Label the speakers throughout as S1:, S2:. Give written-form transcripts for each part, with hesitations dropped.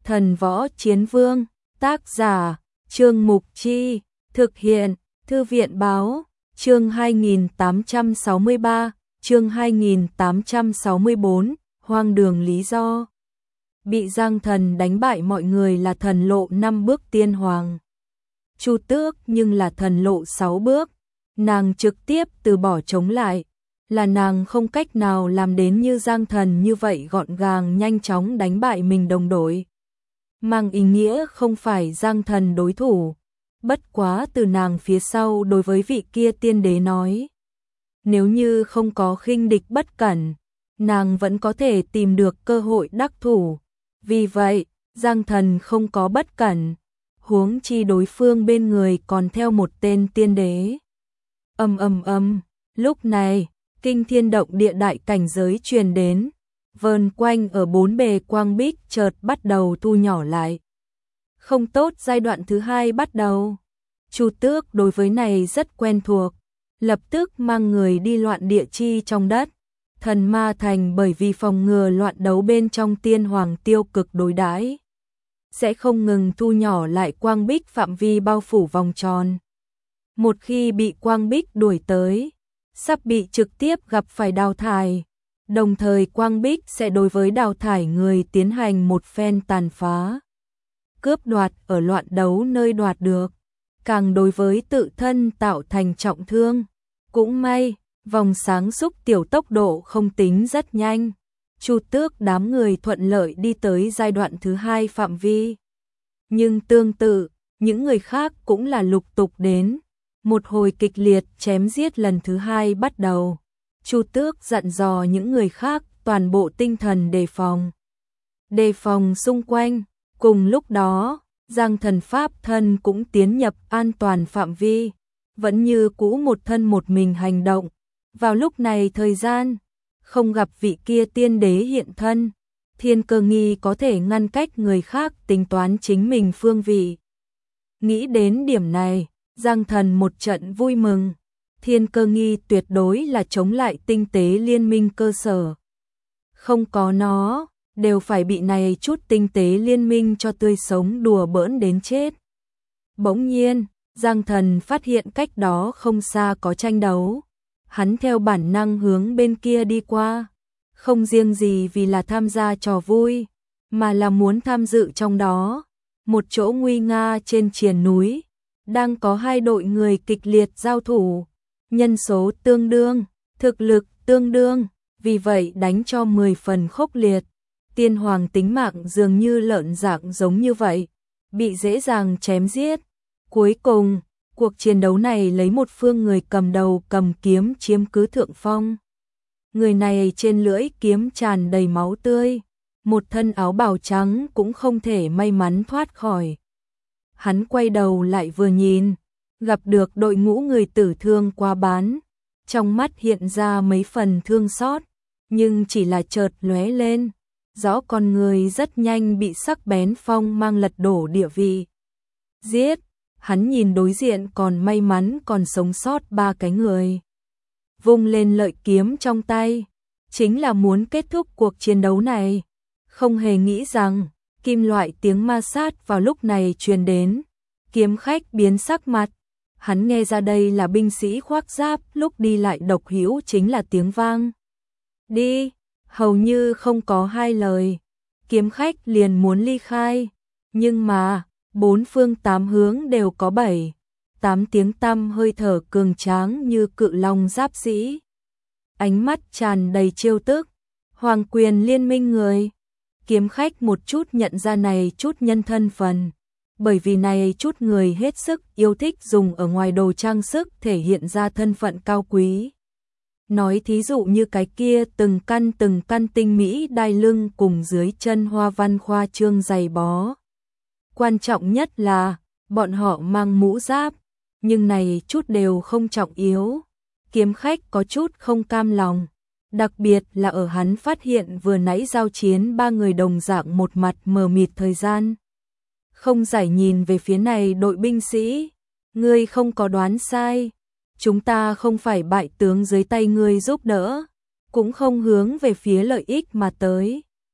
S1: Thần Võ Chiến Vương, tác giả, Trương Mục Chi, thực hiện, Thư viện Báo, chương 2863, chương 2864, hoang đường lý do. Bị Giang Thần đánh bại mọi người là thần lộ 5 bước tiên hoàng. Chu Tước nhưng là thần lộ 6 bước, nàng trực tiếp từ bỏ chống lại, là nàng không cách nào làm đến như Giang Thần như vậy gọn gàng nhanh chóng đánh bại mình đồng đội. Mang ý nghĩa không phải Giang Thần đối thủ, bất quá từ nàng phía sau đối với vị kia tiên đế nói. Nếu như không có khinh địch bất cẩn, nàng vẫn có thể tìm được cơ hội đắc thủ. Vì vậy, Giang Thần không có bất cẩn, huống chi đối phương bên người còn theo một tên tiên đế. Lúc này, kinh thiên động địa đại cảnh giới truyền đến, vờn quanh ở bốn bề quang bích chợt bắt đầu thu nhỏ lại. Không tốt, giai đoạn thứ 2 bắt đầu. Chu Tước đối với này rất quen thuộc, lập tức mang người đi loạn địa chi trong đất. Thần Ma Thành bởi vì phòng ngừa loạn đấu bên trong tiên hoàng tiêu cực đối đãi, sẽ không ngừng thu nhỏ lại quang bích phạm vi bao phủ vòng tròn. Một khi bị quang bích đuổi tới, sắp bị trực tiếp gặp phải đào thải, đồng thời quang bích sẽ đối với đào thải người tiến hành một phen tàn phá, cướp đoạt ở loạn đấu nơi đoạt được, càng đối với tự thân tạo thành trọng thương. Cũng may, vòng sáng xúc tiểu tốc độ không tính rất nhanh, Chu Tước đám người thuận lợi đi tới giai đoạn thứ 2 phạm vi. Nhưng tương tự, những người khác cũng là lục tục đến. Một hồi kịch liệt chém giết lần thứ 2 bắt đầu. Chu Tước dặn dò những người khác toàn bộ tinh thần đề phòng. Đề phòng xung quanh, cùng lúc đó, Giang Thần pháp thân cũng tiến nhập an toàn phạm vi, vẫn như cũ một thân một mình hành động. Vào lúc này thời gian, không gặp vị kia tiên đế hiện thân, Thiên Cơ Nghi có thể ngăn cách người khác tính toán chính mình phương vị. Nghĩ đến điểm này, Giang Thần một trận vui mừng. Thiên Cơ Nghi tuyệt đối là chống lại tinh tế liên minh cơ sở. Không có nó, đều phải bị này chút tinh tế liên minh cho tươi sống đùa bỡn đến chết. Bỗng nhiên, Giang Thần phát hiện cách đó không xa có tranh đấu. Hắn theo bản năng hướng bên kia đi qua, không riêng gì vì là tham gia trò vui, mà là muốn tham dự trong đó. Một chỗ nguy nga trên triền núi, đang có hai đội người kịch liệt giao thủ, nhân số tương đương, thực lực tương đương, vì vậy đánh cho 10 phần khốc liệt. Tiên hoàng tính mạng dường như lợn dạng giống như vậy, bị dễ dàng chém giết. Cuối cùng, cuộc chiến đấu này lấy một phương người cầm đầu cầm kiếm chiếm cứ thượng phong. Người này trên lưỡi kiếm tràn đầy máu tươi, một thân áo bào trắng cũng không thể may mắn thoát khỏi. Hắn quay đầu lại vừa nhìn, gặp được đội ngũ người tử thương qua bán, trong mắt hiện ra mấy phần thương xót, nhưng chỉ là chợt lóe lên, rõ con người rất nhanh bị sắc bén phong mang lật đổ địa vị. Giết! Hắn nhìn đối diện còn may mắn còn sống sót 3 cái người, vung lên lợi kiếm trong tay, chính là muốn kết thúc cuộc chiến đấu này. Không hề nghĩ rằng, kim loại tiếng ma sát vào lúc này truyền đến, kiếm khách biến sắc mặt. Hắn nghe ra đây là binh sĩ khoác giáp lúc đi lại độc hữu chính là tiếng vang. Đi, hầu như không có hai lời, kiếm khách liền muốn ly khai, nhưng mà, 4 phương 8 hướng đều có 7, 8 tiếng tăm hơi thở cường tráng như cự long giáp sĩ. Ánh mắt tràn đầy trêu tức, hoàng quyền liên minh người. Kiếm khách một chút nhận ra này chút nhân thân phần, bởi vì này chút người hết sức yêu thích dùng ở ngoài đồ trang sức thể hiện ra thân phận cao quý. Nói thí dụ như cái kia từng căn tinh mỹ đai lưng cùng dưới chân hoa văn khoa trương giày bó. Quan trọng nhất là, bọn họ mang mũ giáp, nhưng này chút đều không trọng yếu. Kiếm khách có chút không cam lòng, đặc biệt là ở hắn phát hiện vừa nãy giao chiến 3 người đồng dạng một mặt mờ mịt thời gian. Không giải nhìn về phía này đội binh sĩ, ngươi không có đoán sai, chúng ta không phải bại tướng dưới tay ngươi giúp đỡ, cũng không hướng về phía lợi ích mà tới.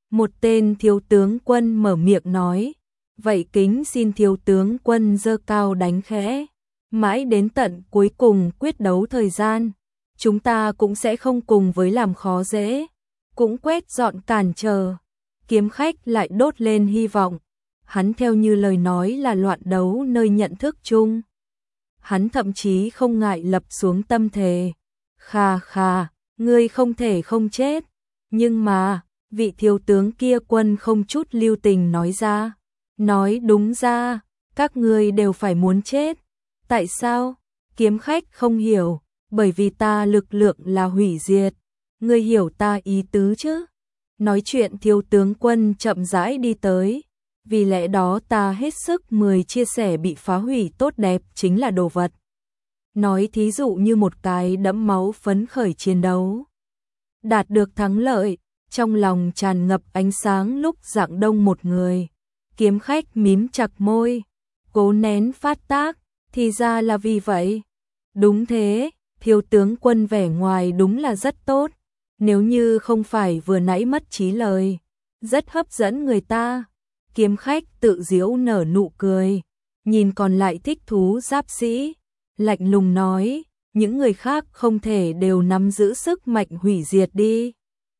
S1: Một tên thiếu tướng quân mở miệng nói, vậy kính xin thiếu tướng quân giơ cao đánh khẽ, mãi đến tận cuối cùng quyết đấu thời gian, chúng ta cũng sẽ không cùng với làm khó dễ, cũng quét dọn cản trở. Kiếm khách lại đốt lên hy vọng, hắn theo như lời nói là loạn đấu nơi nhận thức chung. Hắn thậm chí không ngại lập xuống tâm thề, khà khà, ngươi không thể không chết, nhưng mà, vị thiếu tướng kia quân không chút lưu tình nói ra, nói đúng ra, các ngươi đều phải muốn chết. Tại sao? Kiếm khách không hiểu, bởi vì ta lực lượng là hủy diệt, ngươi hiểu ta ý tứ chứ? Nói chuyện thiếu tướng quân chậm rãi đi tới, vì lẽ đó ta hết sức chia sẻ bị phá hủy tốt đẹp chính là đồ vật. Nói thí dụ như một cái đẫm máu phấn khởi chiến đấu, đạt được thắng lợi, trong lòng tràn ngập ánh sáng lúc rạng đông một người. Kiếm khách mím chặt môi, cố nén phát tác, thì ra là vì vậy. Đúng thế, thiếu tướng quân vẻ ngoài đúng là rất tốt, nếu như không phải vừa nãy mất trí lời, rất hấp dẫn người ta. Kiếm khách tự giễu nở nụ cười, nhìn còn lại thích thú giáp sĩ, lạnh lùng nói, những người khác không thể đều nắm giữ sức mạnh hủy diệt đi.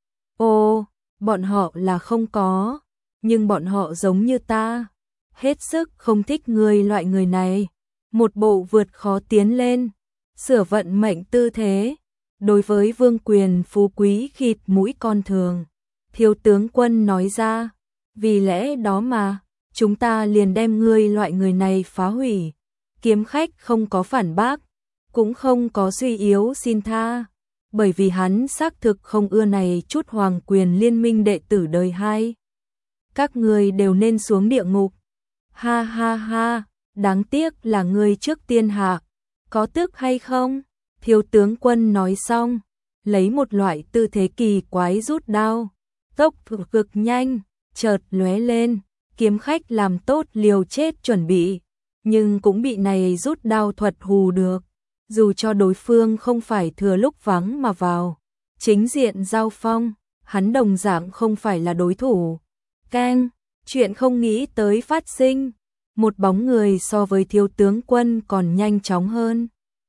S1: Ồ, bọn họ là không có, nhưng bọn họ giống như ta, hết sức không thích người loại người này. Một bộ vượt khó tiến lên, sửa vận mệnh tư thế, đối với vương quyền phú quý khịt mũi con thường. Thiếu tướng quân nói ra, vì lẽ đó mà, chúng ta liền đem ngươi loại người này phá hủy. Kiếm khách không có phản bác, cũng không có suy yếu xin tha, bởi vì hắn xác thực không ưa này chút hoàng quyền liên minh đệ tử đời hai. Các ngươi đều nên xuống địa ngục. Ha ha ha, đáng tiếc là ngươi trước tiên hạ, có tức hay không? Thiếu tướng quân nói xong, lấy một loại tư thế kỳ quái rút đao, tốc cực nhanh, chợt lóe lên, kiếm khách làm tốt liều chết chuẩn bị, nhưng cũng bị này rút đao thuật hù được, dù cho đối phương không phải thừa lúc vắng mà vào, chính diện giao phong, hắn đồng dạng không phải là đối thủ. Keng, chuyện không nghĩ tới phát sinh, một bóng người so với thiếu tướng quân còn nhanh chóng hơn.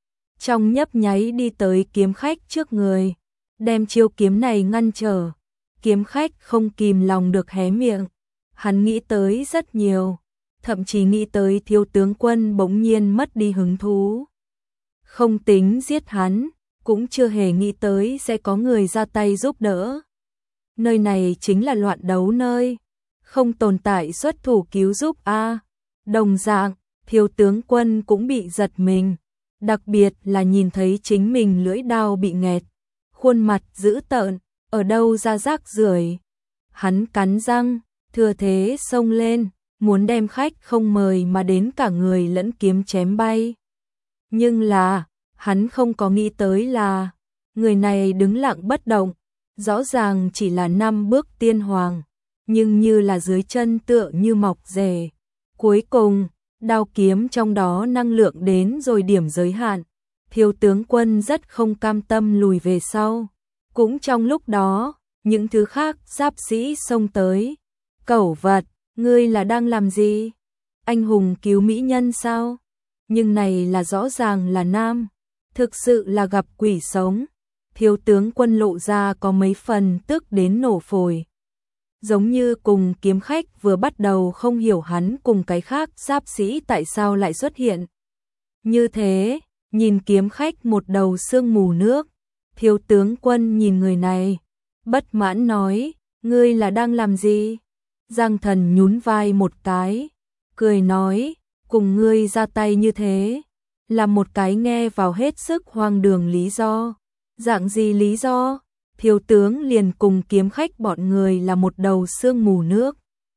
S1: Trong nhấp nháy đi tới kiếm khách trước người, đem chiêu kiếm này ngăn trở. Kiếm khách không kìm lòng được hé miệng, hắn nghĩ tới rất nhiều, thậm chí nghĩ tới thiếu tướng quân bỗng nhiên mất đi hứng thú. Không tính giết hắn, cũng chưa hề nghĩ tới sẽ có người ra tay giúp đỡ. Nơi này chính là loạn đấu nơi, không tồn tại xuất thủ cứu giúp a. Đồng dạng, thiếu tướng quân cũng bị giật mình, đặc biệt là nhìn thấy chính mình lưỡi đao bị nghẹt, khuôn mặt dữ tợn, ở đâu ra rác rưởi. Hắn cắn răng, thừa thế xông lên, muốn đem khách không mời mà đến cả người lẫn kiếm chém bay. Nhưng là, hắn không có nghĩ tới là, người này đứng lặng bất động, rõ ràng chỉ là 5 bước tiên hoàng, nhưng như là dưới chân tựa như mọc rễ. Cuối cùng, đao kiếm trong đó năng lượng đến rồi điểm giới hạn, thiếu tướng quân rất không cam tâm lùi về sau. Cũng trong lúc đó, những thứ khác giáp sĩ xông tới. Cẩu vật, ngươi là đang làm gì? Anh hùng cứu mỹ nhân sao? Nhưng này là rõ ràng là nam, thực sự là gặp quỷ sống. Thiếu tướng quân lộ ra có mấy phần tức đến nổ phổi. Giống như cùng kiếm khách vừa bắt đầu không hiểu hắn cùng cái khác giáp sĩ tại sao lại xuất hiện. Như thế, nhìn kiếm khách một đầu sương mù nước. Thiếu tướng quân nhìn người này, bất mãn nói, ngươi là đang làm gì? Giang Thần nhún vai một cái, cười nói, cùng ngươi ra tay như thế, là một cái nghe vào hết sức hoang đường lý do. Dạng gì lý do? Thiếu tướng liền cùng kiếm khách bọn người là một đầu sương mù nước.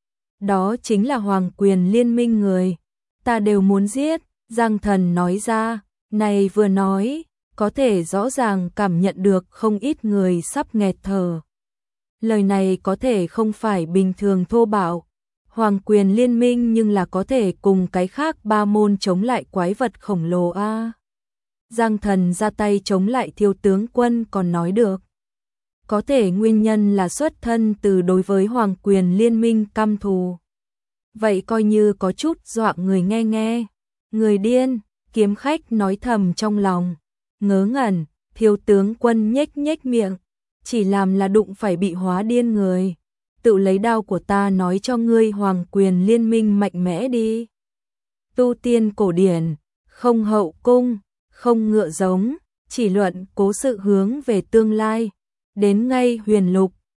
S1: Đó chính là hoàng quyền liên minh người, ta đều muốn giết. Giang Thần nói ra, này vừa nói, có thể rõ ràng cảm nhận được không ít người sắp nghẹt thở. Lời này có thể không phải bình thường thô bạo, hoàng quyền liên minh nhưng là có thể cùng cái khác ba môn chống lại quái vật khổng lồ a. Giang Thần ra tay chống lại thiếu tướng quân còn nói được. Có thể nguyên nhân là xuất thân từ đối với hoàng quyền liên minh căm thù. Vậy coi như có chút dọa người nghe nghe. Người điên, kiếm khách nói thầm trong lòng. Ngớ ngẩn, thiếu tướng Quân nhếch nhếch miệng. Chỉ làm là đụng phải bị hóa điên người. Tự lấy đao của ta nói cho ngươi hoàng quyền liên minh mạnh mẽ đi. Tu tiên cổ điển, không hậu cung, không ngựa giống, chỉ luận cố sự hướng về tương lai. Đến ngay huyền lục,